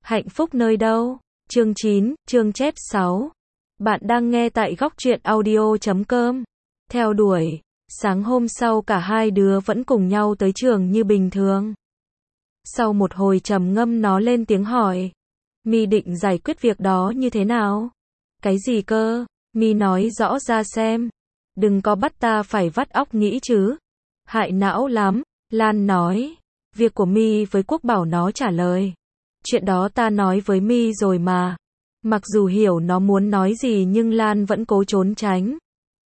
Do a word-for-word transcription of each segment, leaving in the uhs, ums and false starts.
Hạnh phúc nơi đâu? Chương chín, chương chép sáu. Bạn đang nghe tại góc truyện audio chấm com. Theo đuổi. Sáng hôm sau cả hai đứa vẫn cùng nhau tới trường như bình thường. Sau một hồi trầm ngâm nó lên tiếng hỏi. Mi định giải quyết việc đó như thế nào? Cái gì cơ? Mi nói rõ ra xem. Đừng có bắt ta phải vắt óc nghĩ chứ. Hại não lắm. Lan nói. Việc của Mi với Quốc bảo nó trả lời. Chuyện đó ta nói với Mi rồi mà. Mặc dù hiểu nó muốn nói gì nhưng Lan vẫn cố trốn tránh.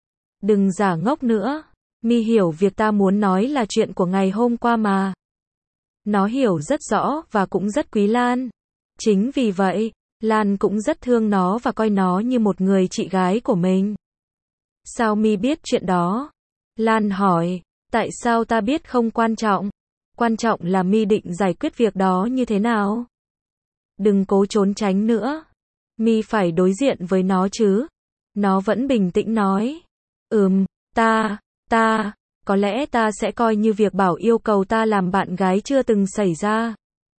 Đừng giả ngốc nữa. Mi hiểu việc ta muốn nói là chuyện của ngày hôm qua mà. Nó hiểu rất rõ và cũng rất quý Lan. Chính vì vậy, Lan cũng rất thương nó và coi nó như một người chị gái của mình. Sao Mi biết chuyện đó? Lan hỏi. Tại sao ta biết không quan trọng? Quan trọng là Mi định giải quyết việc đó như thế nào? Đừng cố trốn tránh nữa. Mi phải đối diện với nó chứ. Nó vẫn bình tĩnh nói. Ừm, ta, ta, có lẽ ta sẽ coi như việc Bảo yêu cầu ta làm bạn gái chưa từng xảy ra.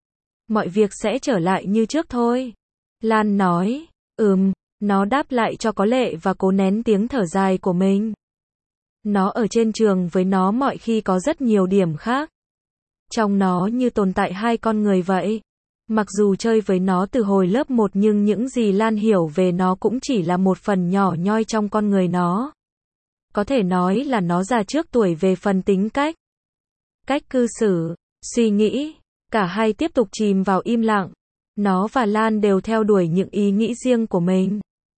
Mọi việc sẽ trở lại như trước thôi. Lan nói. Ừm, nó đáp lại cho có lệ và cố nén tiếng thở dài của mình. Nó ở trên trường với nó mọi khi có rất nhiều điểm khác. Trong nó như tồn tại hai con người vậy. Mặc dù chơi với nó từ hồi lớp một nhưng những gì Lan hiểu về nó cũng chỉ là một phần nhỏ nhoi trong con người nó. Có thể nói là nó già trước tuổi về phần tính cách. Cách cư xử, suy nghĩ, cả hai tiếp tục chìm vào im lặng. Nó và Lan đều theo đuổi những ý nghĩ riêng của mình.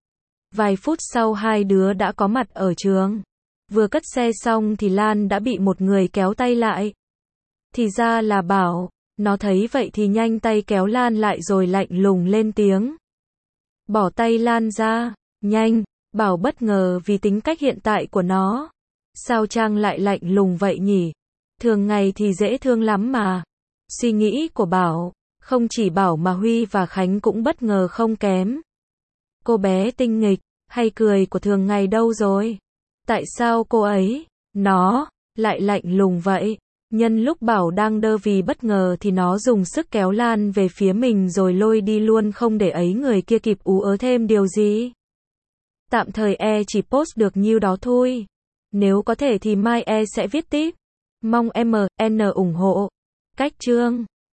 Vài phút sau hai đứa đã có mặt ở trường. Vừa cất xe xong thì Lan đã bị một người kéo tay lại. Thì ra là Bảo. Nó thấy vậy thì nhanh tay kéo Lan lại rồi lạnh lùng lên tiếng. Bỏ tay Lan ra, nhanh. Bảo bất ngờ vì tính cách hiện tại của nó. Sao Trang lại lạnh lùng vậy nhỉ? Thường ngày thì dễ thương lắm mà. Suy nghĩ của Bảo, không chỉ Bảo mà Huy và Khánh cũng bất ngờ không kém. Cô bé tinh nghịch, hay cười của thường ngày đâu rồi? Tại sao cô ấy, nó, lại lạnh lùng vậy? Nhân lúc Bảo đang đơ vì bất ngờ thì nó dùng sức kéo Lan về phía mình rồi lôi đi luôn không để ấy người kia kịp ú ớ thêm điều gì. Tạm thời e chỉ post được nhiêu đó thôi. Nếu có thể thì mai e sẽ viết tiếp. Mong em en ủng hộ. Cách chương